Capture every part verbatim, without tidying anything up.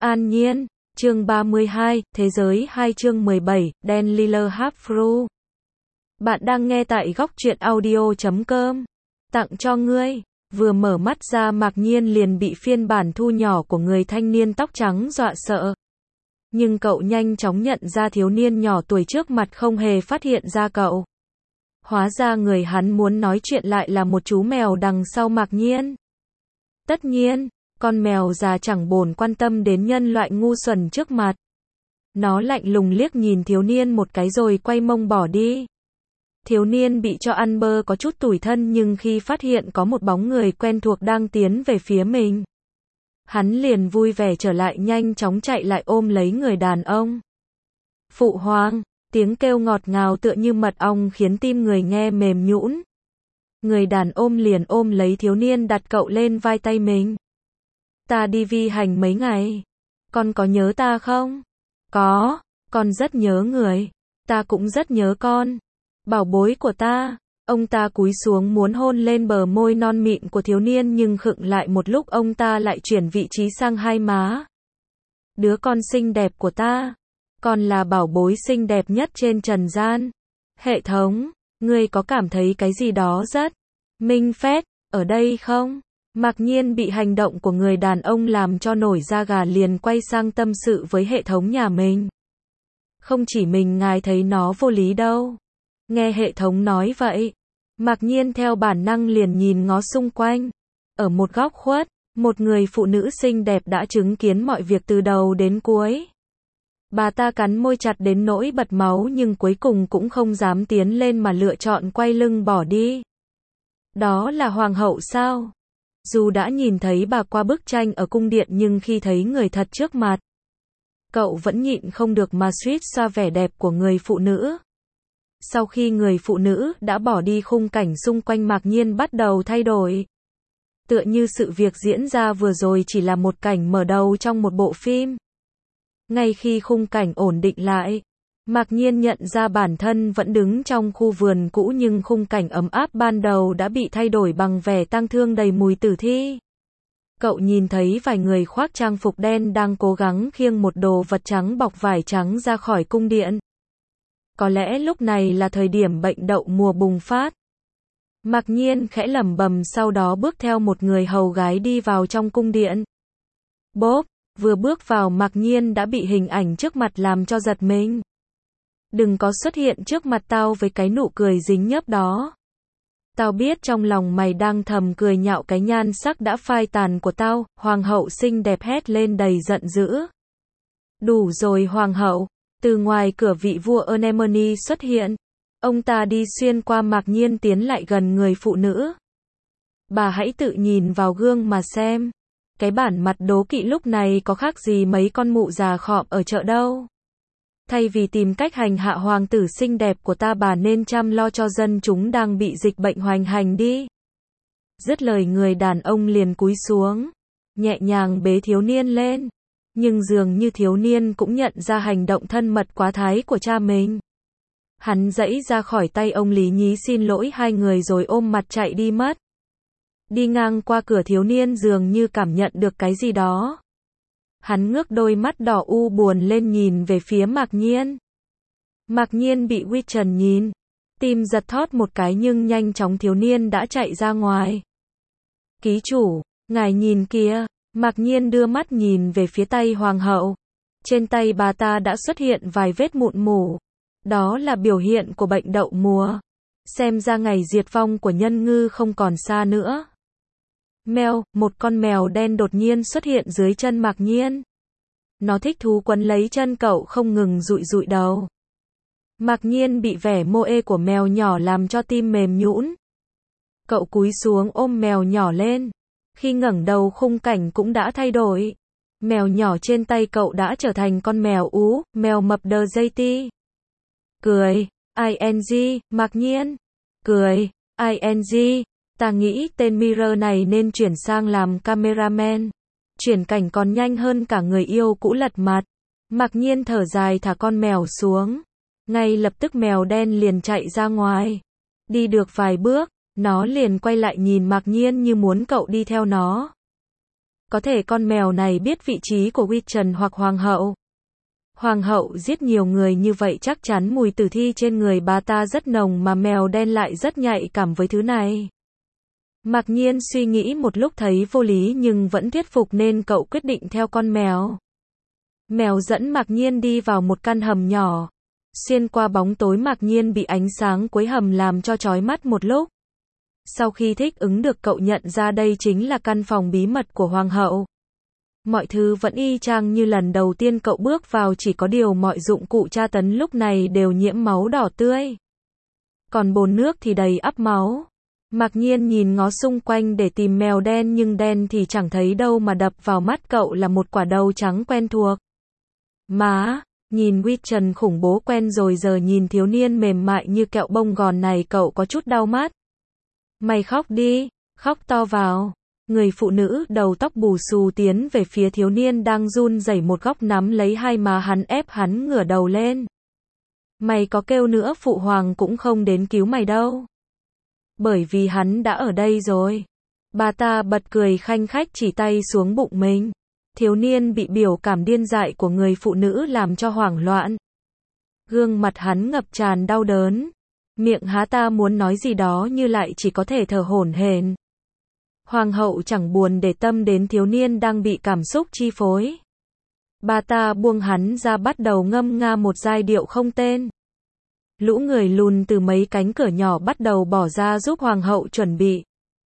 An Nhiên, chương ba mươi hai, Thế giới hai chương mười bảy, Dan Liller Half-True. Bạn đang nghe tại góc truyện audio chấm com. Tặng cho ngươi. Vừa mở mắt ra Mạc Nhiên liền bị phiên bản thu nhỏ của người thanh niên tóc trắng dọa sợ. Nhưng cậu nhanh chóng nhận ra thiếu niên nhỏ tuổi trước mặt không hề phát hiện ra cậu. Hóa ra người hắn muốn nói chuyện lại là một chú mèo đằng sau Mạc Nhiên. Tất nhiên, con mèo già chẳng bồn quan tâm đến nhân loại ngu xuẩn trước mặt. Nó lạnh lùng liếc nhìn thiếu niên một cái rồi quay mông bỏ đi. Thiếu niên bị cho ăn bơ có chút tủi thân nhưng khi phát hiện có một bóng người quen thuộc đang tiến về phía mình, hắn liền vui vẻ trở lại, nhanh chóng chạy lại ôm lấy người đàn ông. Phụ hoàng, tiếng kêu ngọt ngào tựa như mật ong khiến tim người nghe mềm nhũn. Người đàn ôm liền ôm lấy thiếu niên đặt cậu lên vai tay mình. Ta đi vi hành mấy ngày. Con có nhớ ta không? Có, con rất nhớ người. Ta cũng rất nhớ con. Bảo bối của ta. Ông ta cúi xuống muốn hôn lên bờ môi non mịn của thiếu niên nhưng khựng lại một lúc, ông ta lại chuyển vị trí sang hai má. Đứa con xinh đẹp của ta. Con là bảo bối xinh đẹp nhất trên trần gian. Hệ thống, ngươi có cảm thấy cái gì đó rất minh phét ở đây không? Mạc Nhiên bị hành động của người đàn ông làm cho nổi da gà, liền quay sang tâm sự với hệ thống nhà mình. Không chỉ mình ngài thấy nó vô lý đâu. Nghe hệ thống nói vậy, Mạc Nhiên theo bản năng liền nhìn ngó xung quanh. Ở một góc khuất, một người phụ nữ xinh đẹp đã chứng kiến mọi việc từ đầu đến cuối. Bà ta cắn môi chặt đến nỗi bật máu nhưng cuối cùng cũng không dám tiến lên mà lựa chọn quay lưng bỏ đi. Đó là hoàng hậu sao? Dù đã nhìn thấy bà qua bức tranh ở cung điện nhưng khi thấy người thật trước mặt, cậu vẫn nhịn không được mà suýt xoa vẻ đẹp của người phụ nữ. Sau khi người phụ nữ đã bỏ đi, khung cảnh xung quanh Mạc Nhiên bắt đầu thay đổi. Tựa như sự việc diễn ra vừa rồi chỉ là một cảnh mở đầu trong một bộ phim. Ngay khi khung cảnh ổn định lại, Mạc Nhiên nhận ra bản thân vẫn đứng trong khu vườn cũ nhưng khung cảnh ấm áp ban đầu đã bị thay đổi bằng vẻ tang thương đầy mùi tử thi. Cậu nhìn thấy vài người khoác trang phục đen đang cố gắng khiêng một đồ vật trắng bọc vải trắng ra khỏi cung điện. Có lẽ lúc này là thời điểm bệnh đậu mùa bùng phát. Mạc Nhiên khẽ lẩm bẩm, sau đó bước theo một người hầu gái đi vào trong cung điện. Bốp, vừa bước vào Mạc Nhiên đã bị hình ảnh trước mặt làm cho giật mình. Đừng có xuất hiện trước mặt tao với cái nụ cười dính nhớp đó. Tao biết trong lòng mày đang thầm cười nhạo cái nhan sắc đã phai tàn của tao. Hoàng hậu xinh đẹp hét lên đầy giận dữ. Đủ rồi hoàng hậu. Từ ngoài cửa vị vua Anemone xuất hiện. Ông ta đi xuyên qua Mạc Nhiên tiến lại gần người phụ nữ. Bà hãy tự nhìn vào gương mà xem. Cái bản mặt đố kỵ lúc này có khác gì mấy con mụ già khọm ở chợ đâu. Thay vì tìm cách hành hạ hoàng tử xinh đẹp của ta, bà nên chăm lo cho dân chúng đang bị dịch bệnh hoành hành đi. Dứt lời, người đàn ông liền cúi xuống, nhẹ nhàng bế thiếu niên lên. Nhưng dường như thiếu niên cũng nhận ra hành động thân mật quá thái của cha mình. Hắn giãy ra khỏi tay ông Lý Nhí xin lỗi hai người rồi ôm mặt chạy đi mất. Đi ngang qua cửa, thiếu niên dường như cảm nhận được cái gì đó. Hắn ngước đôi mắt đỏ u buồn lên nhìn về phía Mạc Nhiên. Mạc Nhiên bị Huy Trần nhìn, tim giật thót một cái nhưng nhanh chóng thiếu niên đã chạy ra ngoài. Ký chủ, ngài nhìn kìa. Mạc Nhiên đưa mắt nhìn về phía tay hoàng hậu. Trên tay bà ta đã xuất hiện vài vết mụn mủ. Đó là biểu hiện của bệnh đậu mùa. Xem ra ngày diệt vong của nhân ngư không còn xa nữa. Mèo, một con mèo đen đột nhiên xuất hiện dưới chân Mạc Nhiên. Nó thích thú quấn lấy chân cậu không ngừng dụi dụi đầu. Mạc Nhiên bị vẻ mô ê của mèo nhỏ làm cho tim mềm nhũn. Cậu cúi xuống ôm mèo nhỏ lên. Khi ngẩng đầu, khung cảnh cũng đã thay đổi. Mèo nhỏ trên tay cậu đã trở thành con mèo ú, mèo mập đờ dây ti. Cười, ing, Mạc Nhiên. Cười, ing, ta nghĩ tên Mirror này nên chuyển sang làm cameraman. Chuyển cảnh còn nhanh hơn cả người yêu cũ lật mặt. Mạc Nhiên thở dài thả con mèo xuống. Ngay lập tức mèo đen liền chạy ra ngoài. Đi được vài bước, nó liền quay lại nhìn Mạc Nhiên như muốn cậu đi theo nó. Có thể con mèo này biết vị trí của Witchen hoặc Hoàng hậu. Hoàng hậu giết nhiều người như vậy chắc chắn mùi tử thi trên người bà ta rất nồng mà mèo đen lại rất nhạy cảm với thứ này. Mạc Nhiên suy nghĩ một lúc thấy vô lý nhưng vẫn thuyết phục nên cậu quyết định theo con mèo. Mèo dẫn Mạc Nhiên đi vào một căn hầm nhỏ. Xuyên qua bóng tối Mạc Nhiên bị ánh sáng cuối hầm làm cho chói mắt một lúc. Sau khi thích ứng được cậu nhận ra đây chính là căn phòng bí mật của Hoàng hậu. Mọi thứ vẫn y chang như lần đầu tiên cậu bước vào, chỉ có điều mọi dụng cụ tra tấn lúc này đều nhiễm máu đỏ tươi. Còn bồn nước thì đầy ắp máu. Mạc Nhiên nhìn ngó xung quanh để tìm mèo đen nhưng đen thì chẳng thấy đâu mà đập vào mắt cậu là một quả đầu trắng quen thuộc. Má, nhìn Witchen khủng bố quen rồi giờ nhìn thiếu niên mềm mại như kẹo bông gòn này cậu có chút đau mắt. Mày khóc đi, khóc to vào. Người phụ nữ đầu tóc bù xù tiến về phía thiếu niên đang run rẩy một góc nắm lấy hai má hắn ép hắn ngửa đầu lên. Mày có kêu nữa phụ hoàng cũng không đến cứu mày đâu. Bởi vì hắn đã ở đây rồi. Bà ta bật cười khanh khách chỉ tay xuống bụng mình. Thiếu niên bị biểu cảm điên dại của người phụ nữ làm cho hoảng loạn. Gương mặt hắn ngập tràn đau đớn. Miệng há ta muốn nói gì đó nhưng lại chỉ có thể thở hổn hển. Hoàng hậu chẳng buồn để tâm đến thiếu niên đang bị cảm xúc chi phối. Bà ta buông hắn ra bắt đầu ngâm nga một giai điệu không tên. Lũ người lùn từ mấy cánh cửa nhỏ bắt đầu bỏ ra giúp hoàng hậu chuẩn bị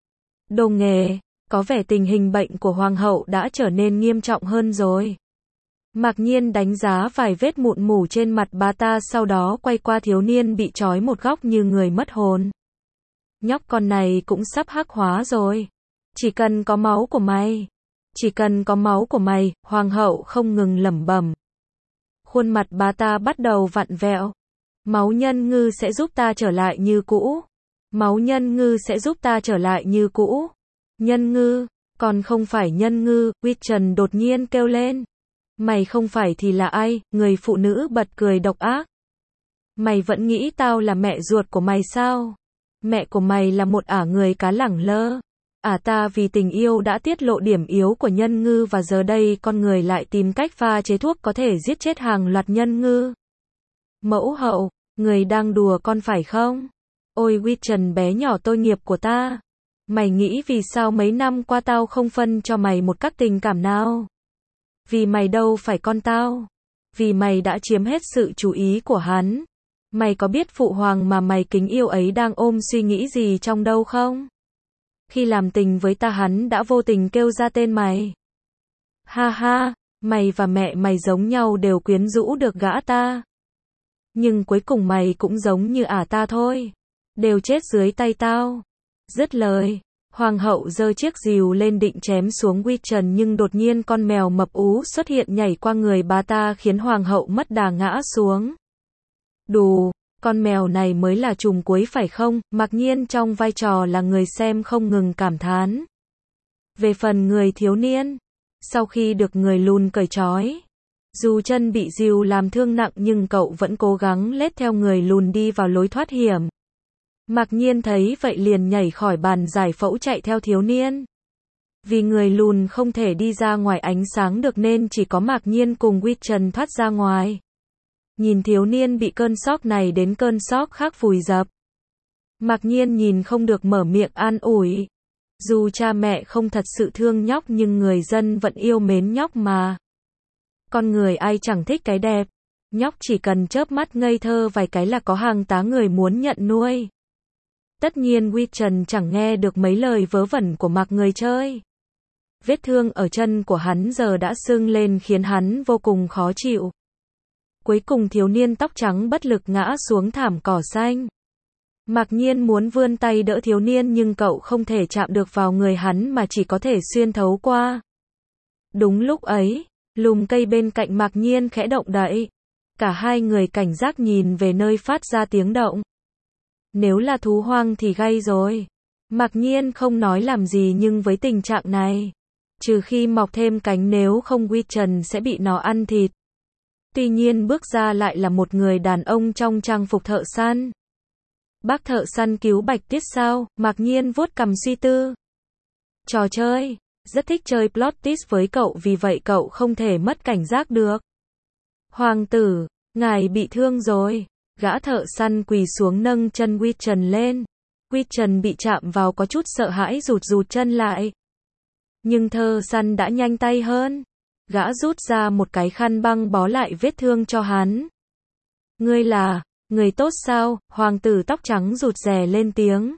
đồ nghề. Có vẻ tình hình bệnh của hoàng hậu đã trở nên nghiêm trọng hơn rồi. Mạc Nhiên đánh giá vài vết mụn mủ trên mặt bà ta sau đó quay qua thiếu niên bị trói một góc như người mất hồn. Nhóc con này cũng sắp hắc hóa rồi. Chỉ cần có máu của mày. Chỉ cần có máu của mày, hoàng hậu không ngừng lẩm bẩm. Khuôn mặt bà ta bắt đầu vặn vẹo. Máu nhân ngư sẽ giúp ta trở lại như cũ. Máu nhân ngư sẽ giúp ta trở lại như cũ. Nhân ngư, còn không phải nhân ngư, Witchen đột nhiên kêu lên. Mày không phải thì là ai? Người phụ nữ bật cười độc ác. Mày vẫn nghĩ tao là mẹ ruột của mày sao? Mẹ của mày là một ả người cá lẳng lơ. Ả ta vì tình yêu đã tiết lộ điểm yếu của nhân ngư và giờ đây con người lại tìm cách pha chế thuốc có thể giết chết hàng loạt nhân ngư. Mẫu hậu, người đang đùa con phải không? Ôi Witchen bé nhỏ tội nghiệp của ta. Mày nghĩ vì sao mấy năm qua tao không phân cho mày một các tình cảm nào? Vì mày đâu phải con tao. Vì mày đã chiếm hết sự chú ý của hắn. Mày có biết phụ hoàng mà mày kính yêu ấy đang ôm suy nghĩ gì trong đâu không? Khi làm tình với ta hắn đã vô tình kêu ra tên mày. Ha ha, mày và mẹ mày giống nhau đều quyến rũ được gã ta. Nhưng cuối cùng mày cũng giống như ả ta thôi. Đều chết dưới tay tao. Dứt lời, hoàng hậu giơ chiếc rìu lên định chém xuống Witchen nhưng đột nhiên con mèo mập ú xuất hiện nhảy qua người bà ta khiến hoàng hậu mất đà ngã xuống. Đù, con mèo này mới là trùm cuối phải không? Mạc Nhiên trong vai trò là người xem không ngừng cảm thán. Về phần người thiếu niên, sau khi được người lùn cởi trói, dù chân bị rìu làm thương nặng nhưng cậu vẫn cố gắng lết theo người lùn đi vào lối thoát hiểm. Mạc Nhiên thấy vậy liền nhảy khỏi bàn giải phẫu chạy theo thiếu niên. Vì người lùn không thể đi ra ngoài ánh sáng được nên chỉ có Mạc Nhiên cùng Witchen thoát ra ngoài. Nhìn thiếu niên bị cơn sốc này đến cơn sốc khác vùi dập. Mạc Nhiên nhìn không được mở miệng an ủi. Dù cha mẹ không thật sự thương nhóc nhưng người dân vẫn yêu mến nhóc mà. Con người ai chẳng thích cái đẹp. Nhóc chỉ cần chớp mắt ngây thơ vài cái là có hàng tá người muốn nhận nuôi. Tất nhiên Witchen chẳng nghe được mấy lời vớ vẩn của Mạc người chơi. Vết thương ở chân của hắn giờ đã sưng lên khiến hắn vô cùng khó chịu. Cuối cùng thiếu niên tóc trắng bất lực ngã xuống thảm cỏ xanh. Mạc Nhiên muốn vươn tay đỡ thiếu niên nhưng cậu không thể chạm được vào người hắn mà chỉ có thể xuyên thấu qua. Đúng lúc ấy, lùm cây bên cạnh Mạc Nhiên khẽ động đậy. Cả hai người cảnh giác nhìn về nơi phát ra tiếng động. Nếu là thú hoang thì gay rồi. Mạc Nhiên không nói làm gì nhưng với tình trạng này, trừ khi mọc thêm cánh nếu không Witchen sẽ bị nó ăn thịt. Tuy nhiên bước ra lại là một người đàn ông trong trang phục thợ săn. Bác thợ săn cứu Bạch Tuyết sao? Mạc Nhiên vuốt cằm suy tư. Trò chơi, rất thích chơi plot twist với cậu vì vậy cậu không thể mất cảnh giác được. Hoàng tử, ngài bị thương rồi. Gã thợ săn quỳ xuống nâng chân Witchen lên. Witchen bị chạm vào có chút sợ hãi rụt rụt chân lại. Nhưng thợ săn đã nhanh tay hơn. Gã rút ra một cái khăn băng bó lại vết thương cho hắn. Ngươi là người tốt sao? Hoàng tử tóc trắng rụt rè lên tiếng.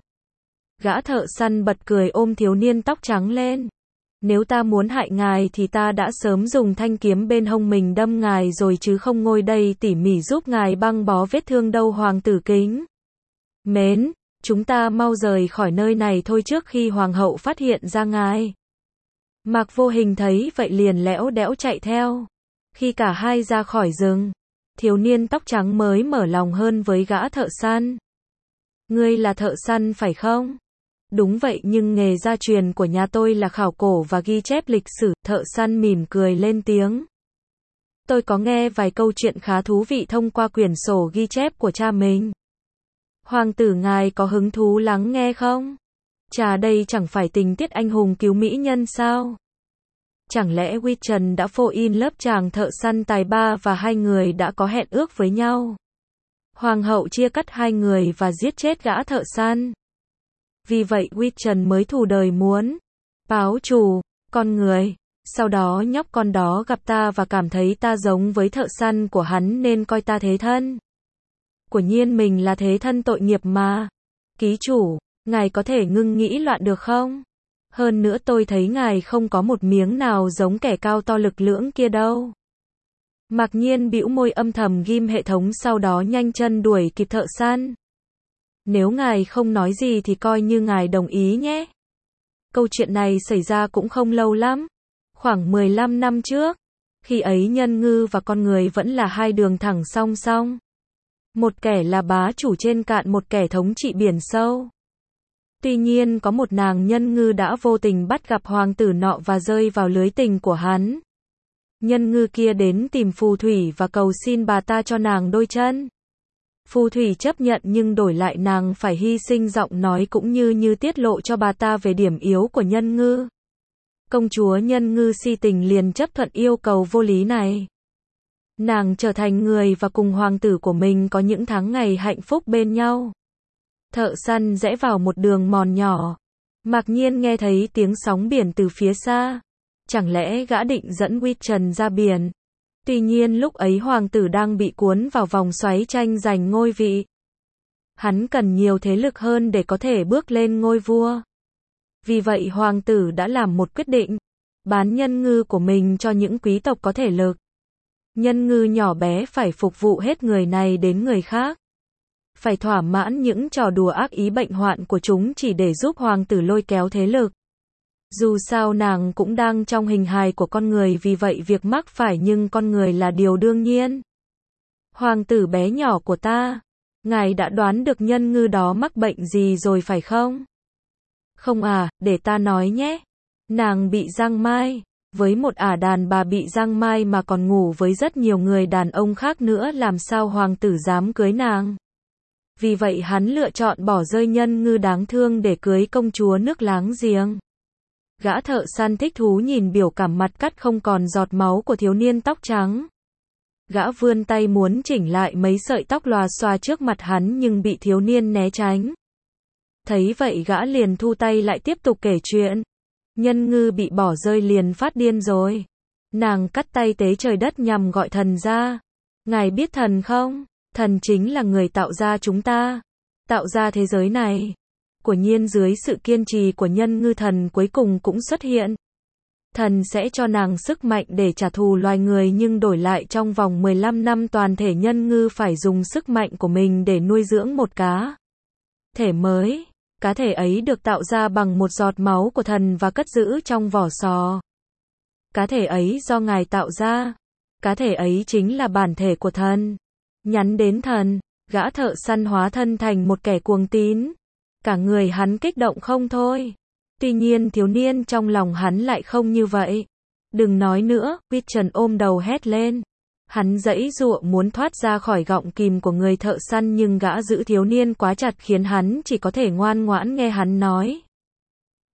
Gã thợ săn bật cười ôm thiếu niên tóc trắng lên. Nếu ta muốn hại ngài thì ta đã sớm dùng thanh kiếm bên hông mình đâm ngài rồi chứ không ngồi đây tỉ mỉ giúp ngài băng bó vết thương đâu. Hoàng tử kính mến, chúng ta mau rời khỏi nơi này thôi trước khi hoàng hậu phát hiện ra ngài. Mạc Vô Hình thấy vậy liền lẽo đẽo chạy theo. Khi cả hai ra khỏi rừng, thiếu niên tóc trắng mới mở lòng hơn với gã thợ săn. Ngươi là thợ săn phải không? Đúng vậy, nhưng nghề gia truyền của nhà tôi là khảo cổ và ghi chép lịch sử. Thợ săn mỉm cười lên tiếng. Tôi có nghe vài câu chuyện khá thú vị thông qua quyển sổ ghi chép của cha mình. Hoàng tử ngài có hứng thú lắng nghe không? Chà, đây chẳng phải tình tiết anh hùng cứu mỹ nhân sao? Chẳng lẽ Witchen đã phô in lớp chàng thợ săn tài ba và hai người đã có hẹn ước với nhau? Hoàng hậu chia cắt hai người và giết chết gã thợ săn. Vì vậy Witchen mới thù đời muốn báo thù con người. Sau đó nhóc con đó gặp ta và cảm thấy ta giống với thợ săn của hắn nên coi ta thế thân. Quả nhiên mình là thế thân tội nghiệp mà. Ký chủ, ngài có thể ngưng nghĩ loạn được không? Hơn nữa tôi thấy ngài không có một miếng nào giống kẻ cao to lực lưỡng kia đâu. Mạc Nhiên bĩu môi âm thầm ghim hệ thống sau đó nhanh chân đuổi kịp thợ săn. Nếu ngài không nói gì thì coi như ngài đồng ý nhé. Câu chuyện này xảy ra cũng không lâu lắm. Khoảng mười lăm năm trước. Khi ấy nhân ngư và con người vẫn là hai đường thẳng song song. Một kẻ là bá chủ trên cạn, một kẻ thống trị biển sâu. Tuy nhiên có một nàng nhân ngư đã vô tình bắt gặp hoàng tử nọ và rơi vào lưới tình của hắn. Nhân ngư kia đến tìm phù thủy và cầu xin bà ta cho nàng đôi chân. Phù thủy chấp nhận nhưng đổi lại nàng phải hy sinh giọng nói cũng như như tiết lộ cho bà ta về điểm yếu của nhân ngư. Công chúa nhân ngư si tình liền chấp thuận yêu cầu vô lý này. Nàng trở thành người và cùng hoàng tử của mình có những tháng ngày hạnh phúc bên nhau. Thợ săn rẽ vào một đường mòn nhỏ. Mạc Nhiên nghe thấy tiếng sóng biển từ phía xa. Chẳng lẽ gã định dẫn Witchen ra biển? Tuy nhiên lúc ấy hoàng tử đang bị cuốn vào vòng xoáy tranh giành ngôi vị. Hắn cần nhiều thế lực hơn để có thể bước lên ngôi vua. Vì vậy hoàng tử đã làm một quyết định. Bán nhân ngư của mình cho những quý tộc có thể lực. Nhân ngư nhỏ bé phải phục vụ hết người này đến người khác. Phải thỏa mãn những trò đùa ác ý bệnh hoạn của chúng chỉ để giúp hoàng tử lôi kéo thế lực. Dù sao nàng cũng đang trong hình hài của con người vì vậy việc mắc phải nhưng con người là điều đương nhiên. Hoàng tử bé nhỏ của ta, ngài đã đoán được nhân ngư đó mắc bệnh gì rồi phải không? Không à, để ta nói nhé. Nàng bị giang mai. Với một ả đàn bà bị giang mai mà còn ngủ với rất nhiều người đàn ông khác nữa làm sao hoàng tử dám cưới nàng. Vì vậy hắn lựa chọn bỏ rơi nhân ngư đáng thương để cưới công chúa nước láng giềng. Gã thợ săn thích thú nhìn biểu cảm mặt cắt không còn giọt máu của thiếu niên tóc trắng. Gã vươn tay muốn chỉnh lại mấy sợi tóc lòa xòa trước mặt hắn nhưng bị thiếu niên né tránh. Thấy vậy gã liền thu tay lại tiếp tục kể chuyện. Nhân ngư bị bỏ rơi liền phát điên rồi. Nàng cắt tay tế trời đất nhằm gọi thần ra. Ngài biết thần không? Thần chính là người tạo ra chúng ta. Tạo ra thế giới này. Quả nhiên dưới sự kiên trì của nhân ngư thần cuối cùng cũng xuất hiện. Thần sẽ cho nàng sức mạnh để trả thù loài người nhưng đổi lại trong vòng mười lăm năm toàn thể nhân ngư phải dùng sức mạnh của mình để nuôi dưỡng một cá thể mới. Cá thể ấy được tạo ra bằng một giọt máu của thần và cất giữ trong vỏ sò. Cá thể ấy do ngài tạo ra. Cá thể ấy chính là bản thể của thần. Nhắn đến thần, gã thợ săn hóa thân thành một kẻ cuồng tín. Cả người hắn kích động không thôi. Tuy nhiên thiếu niên trong lòng hắn lại không như vậy. Đừng nói nữa, Witchen ôm đầu hét lên. Hắn giãy giụa muốn thoát ra khỏi gọng kìm của người thợ săn nhưng gã giữ thiếu niên quá chặt khiến hắn chỉ có thể ngoan ngoãn nghe hắn nói.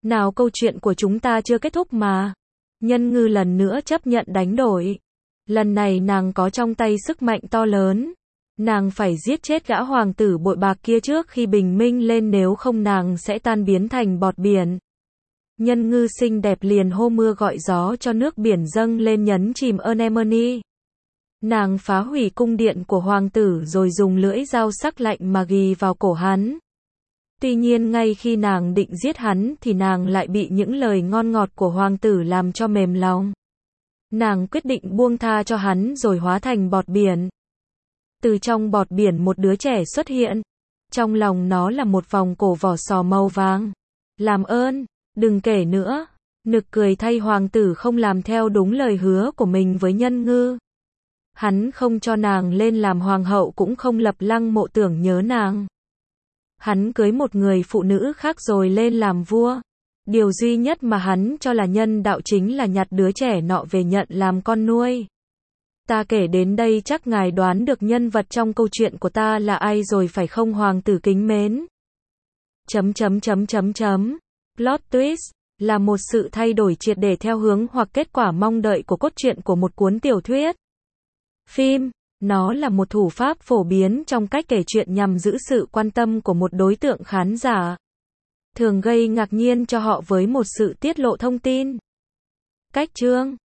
Nào câu chuyện của chúng ta chưa kết thúc mà. Nhân Ngư lần nữa chấp nhận đánh đổi. Lần này nàng có trong tay sức mạnh to lớn. Nàng phải giết chết gã hoàng tử bội bạc kia trước khi bình minh lên, nếu không nàng sẽ tan biến thành bọt biển. Nhân Ngư xinh đẹp liền hô mưa gọi gió cho nước biển dâng lên nhấn chìm Anemone. Nàng phá hủy cung điện của hoàng tử rồi dùng lưỡi dao sắc lạnh mà ghì vào cổ hắn. Tuy nhiên ngay khi nàng định giết hắn thì nàng lại bị những lời ngon ngọt của hoàng tử làm cho mềm lòng. Nàng quyết định buông tha cho hắn rồi hóa thành bọt biển. Từ trong bọt biển một đứa trẻ xuất hiện. Trong lòng nó là một vòng cổ vỏ sò màu vàng. Làm ơn, đừng kể nữa. Nực cười thay, hoàng tử không làm theo đúng lời hứa của mình với Nhân Ngư. Hắn không cho nàng lên làm hoàng hậu, cũng không lập lăng mộ tưởng nhớ nàng. Hắn cưới một người phụ nữ khác rồi lên làm vua. Điều duy nhất mà hắn cho là nhân đạo chính là nhặt đứa trẻ nọ về nhận làm con nuôi. Ta kể đến đây chắc ngài đoán được nhân vật trong câu chuyện của ta là ai rồi phải không, hoàng tử kính mến? Chấm chấm chấm chấm chấm. Plot twist là một sự thay đổi triệt để theo hướng hoặc kết quả mong đợi của cốt truyện của một cuốn tiểu thuyết. Phim, nó là một thủ pháp phổ biến trong cách kể chuyện nhằm giữ sự quan tâm của một đối tượng khán giả. Thường gây ngạc nhiên cho họ với một sự tiết lộ thông tin. Cách chương